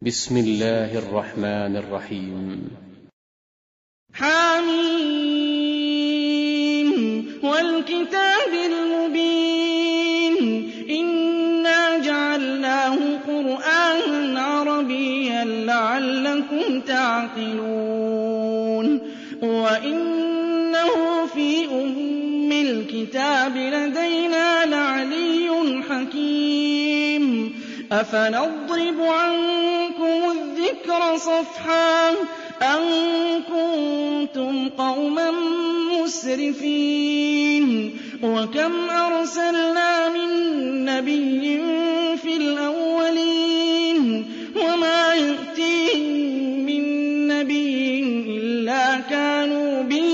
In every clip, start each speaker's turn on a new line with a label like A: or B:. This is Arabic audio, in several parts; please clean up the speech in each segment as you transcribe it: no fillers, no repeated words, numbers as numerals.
A: بسم الله الرحمن الرحيم.
B: حم والكتاب المبين إنا جعلناه قرآنا عربيا لعلكم تعقلون وإنه في أم الكتاب لدينا لعلي حكيم أفنضرب عنكم الذكر صفحا أن كنتم قوما مسرفين وكم أرسلنا من نبي في الأولين وما يأتيهم من نبي إلا كانوا به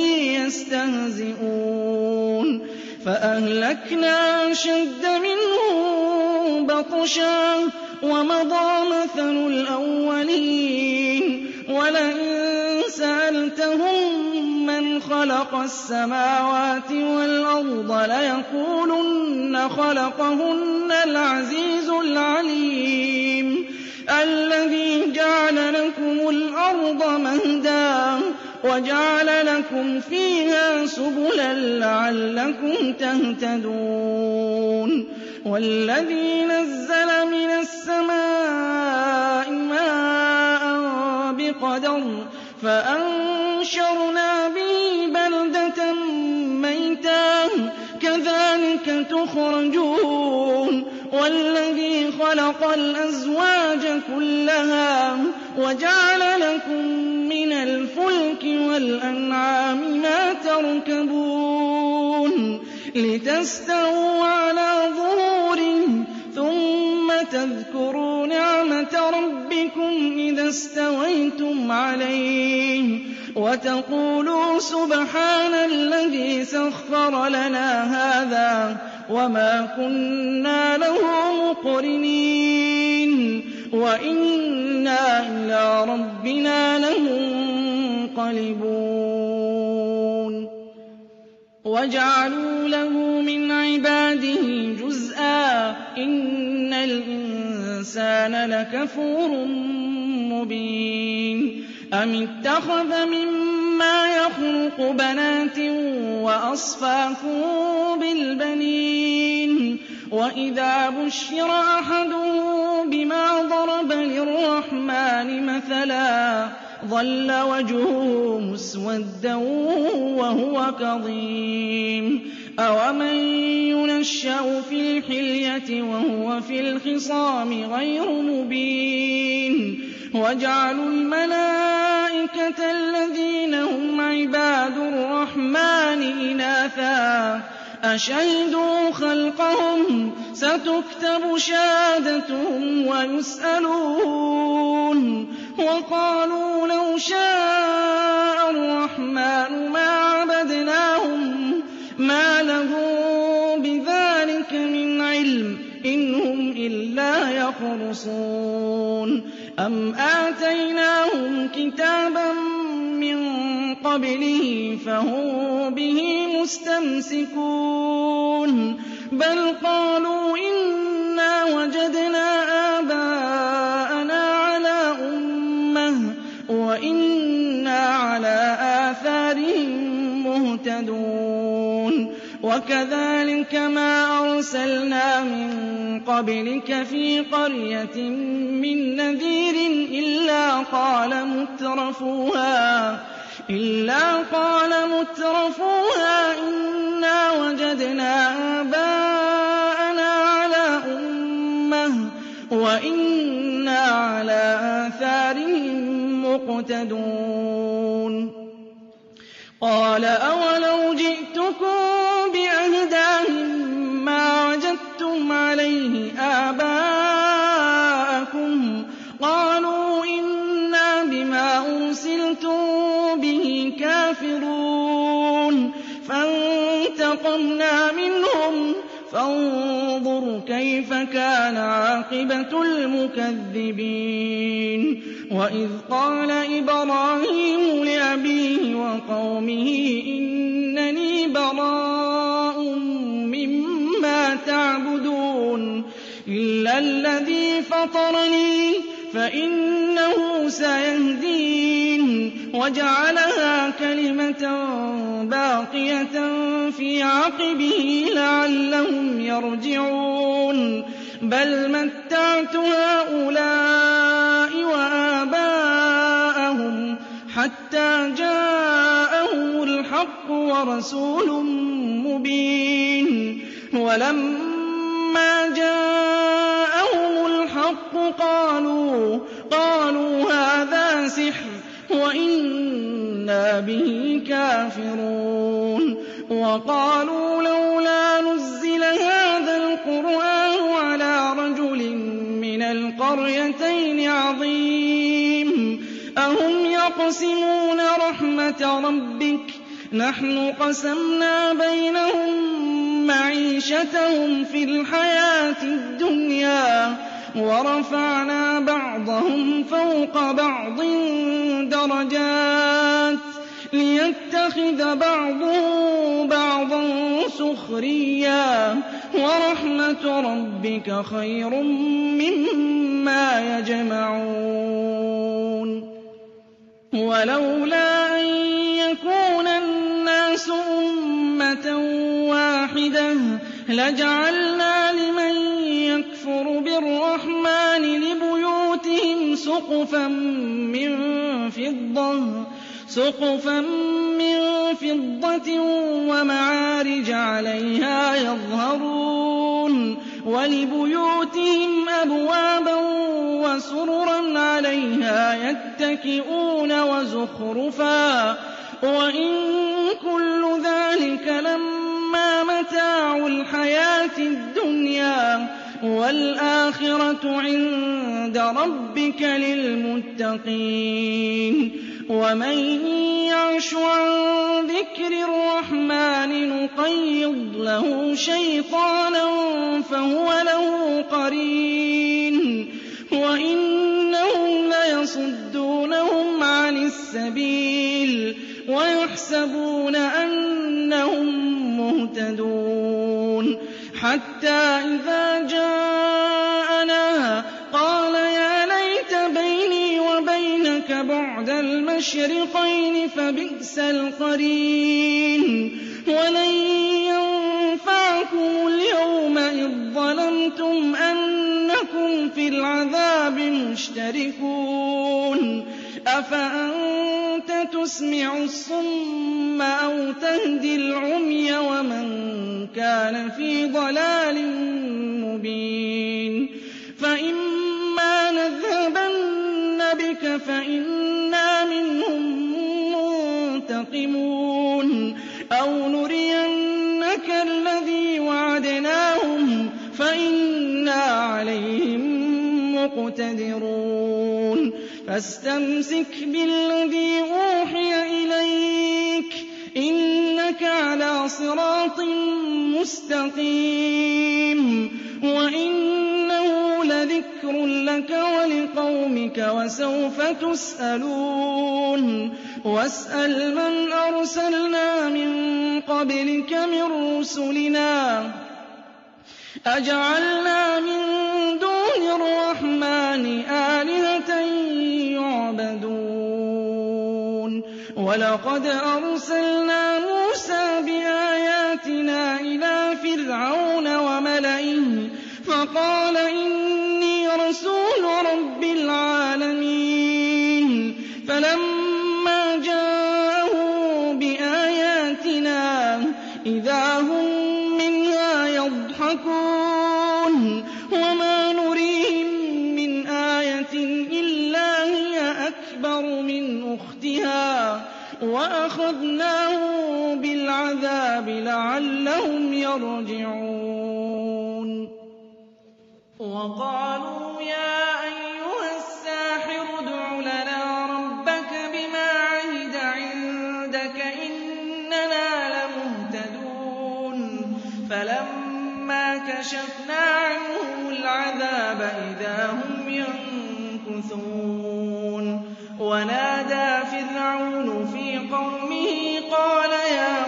B: يستهزئون فأهلكنا أشد منهم بطشا ومضى مثل الأولين ولئن سألتهم من خلق السماوات والأرض ليقولن خلقهن العزيز العليم الذي جعل لكم الأرض مهدا وجعل لكم فيها سبلا لعلكم تهتدون والذي نزل من السماء ماء بقدر فأنشرنا به بلدة ميتا كذلك تخرجون والذي خلق الأزواج كلها وجعل لكم من الفلك والأنعام ما تركبون لتستووا على ظهوره ثم تذكروا نعمة ربكم إذا استويتم عليه وتقولوا سبحان الذي سخر لنا هذا وما كنا له مقرنين وإنا إلى ربنا لمنقلبون وجعلوا له من عباده جزءا إن الإنسان لكفور مبين أم اتخذ مما يخلق بنات وأصفاكم بالبنين وإذا بشر أحدهم بما ضرب للرحمن مثلا ظل وجهه مسودا وهو كظيم أومن ينشأ في الحلية وهو في الخصام غير مبين وجعلوا الملائكة الذين هم عباد الرحمن إناثا أشهدوا خلقهم ستكتب شهادتهم ويسألون وقالوا لو شاء الرحمن ما عبدناهم ما لهم بذلك من علم إن هم إلا يخرصون أم آتيناهم كتابا من قبله فهم به مستمسكون بل قالوا إنا وجدنا آباءنا على أمة وإنا على آثارهم مهتدون وكذلك ما أرسلنا من قبلك في قرية من نذير إلا قال مترفوها إنا وجدنا آباءنا على أمة وإنا على آثارهم مقتدون قال أولو جئتكم بأهدى مما وجدتم عليه آباءكم قالوا إنا بما أرسلتم به كافرون فانتقمنا منهم فانظر كيف كان عاقبة المكذبين وإذ قال إبراهيم لأبيه وقومه إنني براء مما تعبدون إلا الذي فطرني فإنه سيهدين وجعلها كلمة باقية في عقبه لعلهم يرجعون بل متعت هؤلاء وآباءهم حتى جاءهم الحق ورسول مبين ولما جاءهم الحق قالوا هذا سحر وإنا به كافرون وقالوا لولا نزل هذا القرآن على رجل من القريتين عظيم أهم يقسمون رحمة ربك نحن قسمنا بينهم معيشتهم في الحياة الدنيا ورفعنا بعضهم فوق بعض درجات ليتخذ بعضهم بعضا سخريا ورحمة ربك خير مما يجمعون ولولا أن يكون الناس أمة واحدة لجعلنا لمن يكفر بالرحمن لبيوتهم سقفا من فضة ومعارج عليها يظهرون ولبيوتهم أبوابا وسررا عليها يتكئون وزخرفا وإن كل ذلك لما متاع الحياة الدنيا والآخرة عند ربك للمتقين ومن يعش عن ذكر الرحمن نقيض له شيطانا فهو له قرين وإنهم ليصدونهم عن السبيل ويحسبون أنهم مهتدون حتى إذا جاءنا قال يا ليت بيني وبينك بعد المشرقين فبئس القرين ولن ينفعكم اليوم إذ ظلمتم أنكم في العذاب مشتركون أفأنت تسمع الصم أو تهدي العمي ومن كان في ضلال مبين فإما نذهبن بك فإنا منهم منتقمون أو نرينك الذي وعدناهم فإنا عليهم مقتدرون فاستمسك بالذي أوحي إليك إنك على صراط مستقيم وإنه لذكر لك ولقومك وسوف تسألون واسأل من أرسلنا من قبلك من رسلنا أجعلنا من دون الرحمن آلهة يعبدون ولقد أرسلنا موسى بآياتنا إلى فرعون وملئه فقال إني رسول رب العالمين فلما جاءهم بآياتنا إذا هم منها يضحكون وما نريهم من آية إلا هي أكبر من أختها وأخذناهم بالعذاب لعلهم يرجعون وقالوا يا أيها الساحر ادع لنا ربك بما عهد عندك إننا لمهتدون فلما كشفنا عنهم العذاب إذا هم ينكثون ونادى فرعون في قومه قال يا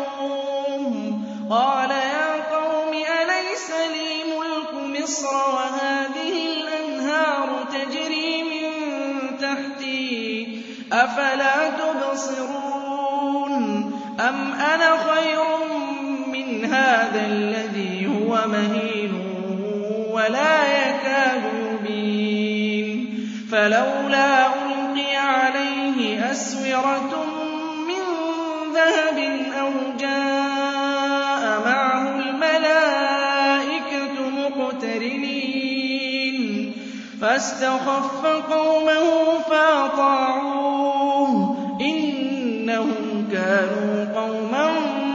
B: قوم أليس لي ملك مصر وهذه الأنهار تجري من أَفَلَا تُبْصِرُونَ أَمْ أَنَا خَيْرٌ مِّنْ هَٰذَا الَّذِي هُوَ مَهِينٌ وَلَا يَكَادُ يُبِينُ فَلَوْلَا أُلْقِيَ عَلَيْهِ أَسْوِرَةٌ مِّن ذَهَبٍ أَوْ جَاءَ مَعَهُ الْمَلَائِكَةُ مُقْتَرِنِينَ فَاسْتَخَفَّ قَوْمَهُ فَأَطَاعُوهُ إِنَّهُمْ كَانُوا قَوْمًا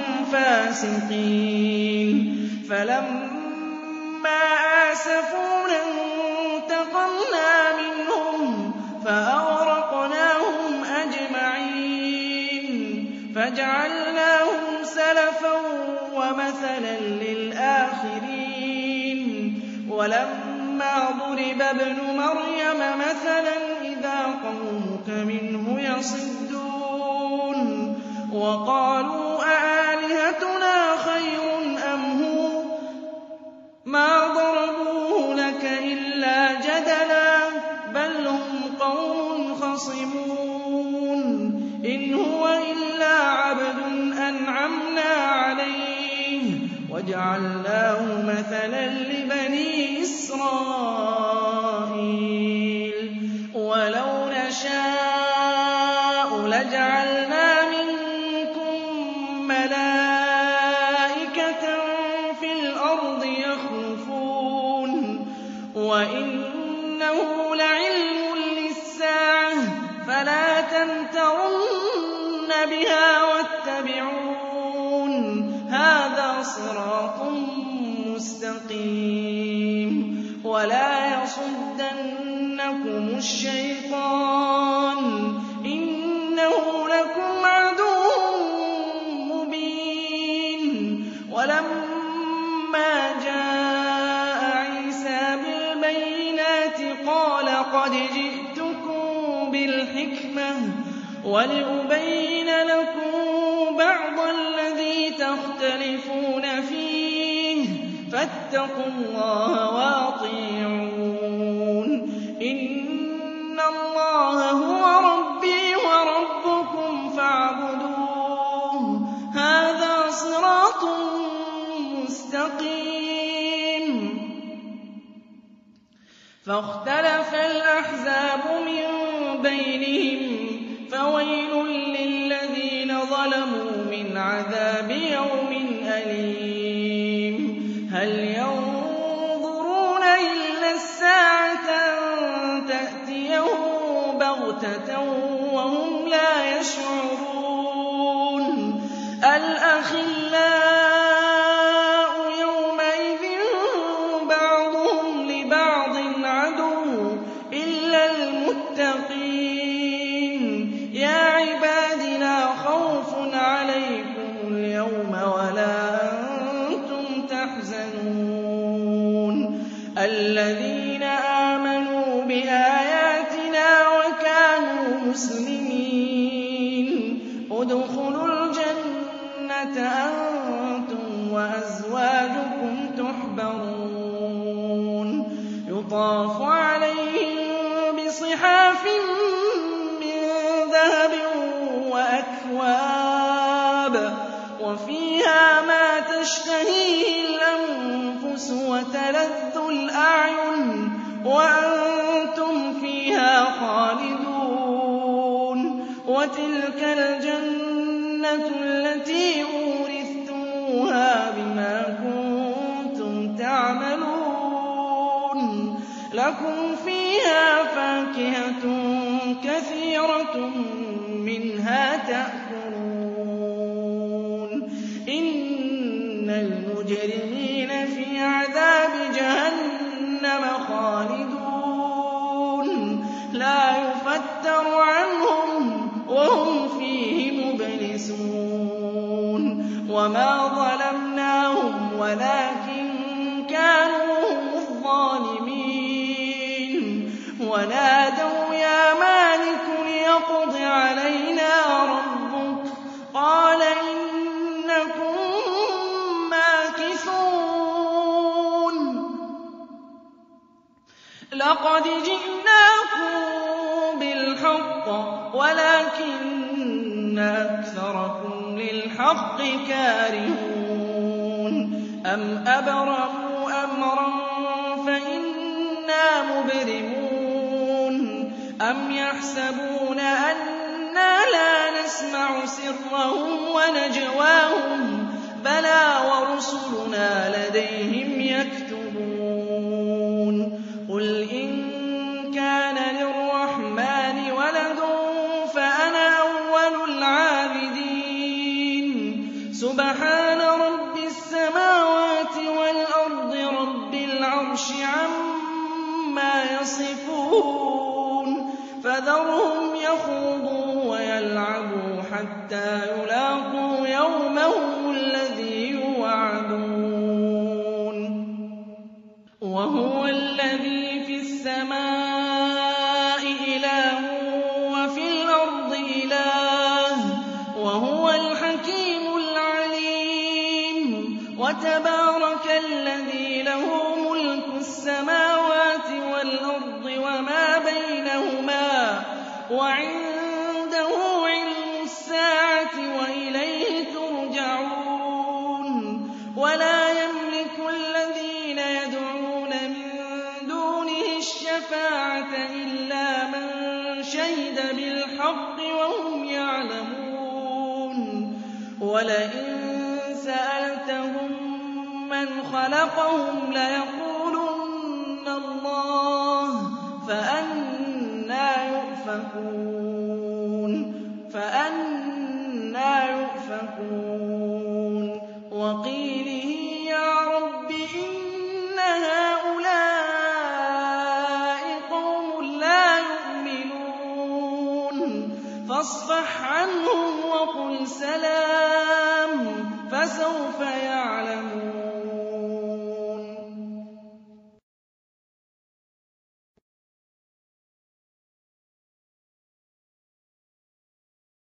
B: فَاسِقِينَ فَلَمَّا آسَفُونَا انتَقَمْنَا مِنْهُمْ فَأَغْرَقْنَاهُمْ أَجْمَعِينَ فَجَعَلْنَاهُمْ سَلَفًا وَمَثَلًا لِّلْآخِرِينَ وَلَمَّا ضُرِبَ ابْنُ مَرْيَمَ مَثَلًا إِذَا قَوْمُكَ مِنْهُ يَصِدُّونَ وَقَالُوا أَآلِهَتُنَا خَيْرٌ أَمْ هُوَ مَا ضَرَبُوهُ لَكَ إِلَّا جَدَلًا بَلْ هُمْ قَوْمٌ خَصِمُونَ إِنْ هُوَ إِلَّا عَبْدٌ أَنْعَمْنَا عَلَيْهِ وَجَعَلْنَاهُ مَثَلًا لِّبَنِي إِسْرَائِيلَ وَلَوْ نَشَاءُ لَجَعَلْنَا مِنكُم مَّلَائِكَةً فِي الْأَرْضِ يَخْلُفُونَ وَإِنَّهُ لَعِلْمٌ لِّلسَّاعَةِ فَلَا تَمْتَرُنَّ بِهَا وَاتَّبِعُونِ هَٰذَا صِرَاطٌ مُّسْتَقِيمٌ وَلَا يَصُدَّنَّكُمُ الشَّيْطَانُ إِنَّهُ لَكُمْ عَدُوٌّ مُّبِينٌ وَلَمَّا جَاءَ عِيسَىٰ بِالْبَيِّنَاتِ قَالَ قَدْ جِئْتُكُم بِالْحِكْمَةِ وَلِأُبَيِّنَ لَكُم بَعْضَ الَّذِي تَخْتَلِفُونَ فِيهِ فَاتَّقُوا اللَّهَ وَأَطِيعُونِ إِنَّ اللَّهَ هُوَ رَبِّي وَرَبُّكُمْ فَاعْبُدُوهُ هَٰذَا صِرَاطٌ مُّسْتَقِيمٌ فَاخْتَلَفَ الْأَحْزَابُ مِن بَيْنِهِمْ فَوَيْلٌ لِّلَّذِينَ ظَلَمُوا مِنْ عَذَابِ يَوْمٍ أَلِيمٍ هَلْ يَنظُرُونَ إِلَّا السَّاعَةَ أَن تَأْتِيَهُم بَغْتَةً وَهُمْ لَا يَشْعُرُونَ الْأَخِلَّاءُ يَوْمَئِذٍ بَعْضُهُمْ لِبَعْضٍ عَدُوٌّ إِلَّا الْمُتَّقِينَ يَا عِبَادِ لَا خَوْفٌ عَلَيْكُمُ الْيَوْمَ وَلَا أَنتُمْ تَحْزَنُونَ الَّذِينَ آمَنُوا بِآيَاتِنَا وَكَانُوا مُسْلِمِينَ ادْخُلُوا الْجَنَّةَ أَنتُمْ وَأَزْوَاجُكُمْ تُحْبَرُونَ يُطَافُ عَلَيْهِم بِصِحَافٍ مِّن ذَهَبٍ وَأَكْوَابٍ وَفِيهَا مَا تَشْتَهِيهِ الْأَنفُسُ وَتَلَذُّ الْأَعْيُنُ وَأَنتُمْ فِيهَا خَالِدُونَ وَتِلْكَ الْجَنَّةُ الَّتِي أُورِثْتُمُوهَا بِمَا كُنتُمْ تَعْمَلُونَ لَكُمْ فِيهَا فَاكِهَةٌ كَثِيرَةٌ مِّنْهَا تَأْكُلُونَ إِنَّ الْمُجْرِمِينَ فِي عَذَابِ جَهَنَّمَ خَالِدُونَ لَا يُفَتَّرُ عَنْهُمْ وَهُمْ فِيهِ مُبْلِسُونَ وَمَا ظَلَمْنَاهُمْ وَلَٰكِن كَانُوا هُمُ الظَّالِمِينَ وَنَادَوْا يَا مَالِكُ لِيَقْضِ عَلَيْنَا رَبُّكَ قَالَ إِنَّكُم مَّاكِثُونَ لَقَدْ جِئْنَاكُم بِالْحَقِّ الْحَقَّ وَلَٰكِنَّ أَكْثَرَكُمْ لِلْحَقِّ كَارِهُونَ أَمْ أَبْرَمُوا أَمْرًا فَإِنَّا مُبْرِمُونَ أَمْ يَحْسَبُونَ أَنَّا لَا نَسْمَعُ سِرَّهُمْ وَنَجْوَاهُم بَلَىٰ وَرُسُلُنَا لَدَيْهِمْ يَكْتُبُونَ قُلْ إِن كَانَ لِلرَّحْمَٰنِ وَلَدٌ فَأَنَا أَوَّلُ الْعَابِدِينَ سُبْحَانَ رَبِّ السَّمَاوَاتِ وَالْأَرْضِ رَبِّ الْعَرْشِ عَمَّا يَصِفُونَ فَذَرْهُمْ يَخُوضُوا وَيَلْعَبُوا حَتَّىٰ يُلَاقُوا يَوْمَهُمُ الَّذِي يُوعَدُونَ وَهُوَ الَّذِي فِي السَّمَاءِ إِلَٰهٌ وَفِي الْأَرْضِ إِلَٰهٌ وَهُوَ الْحَكِيمُ الْعَلِيمُ وَتَبَارَكَ الَّذِي لَهُ مُلْكُ السَّمَاوَاتِ وَالْأَرْضِ وَمَا بَيْنَهُمَا وَعِندَهُ عِلْمُ السَّاعَةِ وَإِلَيْهِ تُرْجَعُونَ وَلَا يَمْلِكُ الَّذِينَ يَدْعُونَ مِن دُونِهِ الشَّفَاعَةَ إِلَّا مَن شَهِدَ بِالْحَقِّ وَهُمْ يَعْلَمُونَ وَلَئِن سَأَلْتَهُم مَّنْ خَلَقَهُمْ لَيَقُولُنَّ اللَّهُ فَأَنَّىٰ يُؤْفَكُونَ وَقِيلِهِ يَا رَبِّ إِنَّ هَٰؤُلَاءِ قَوْمٌ لَّا يُؤْمِنُونَ فَاصْفَحْ عَنْهُمْ وَقُلْ سَلَامٌ فَسَوْفَ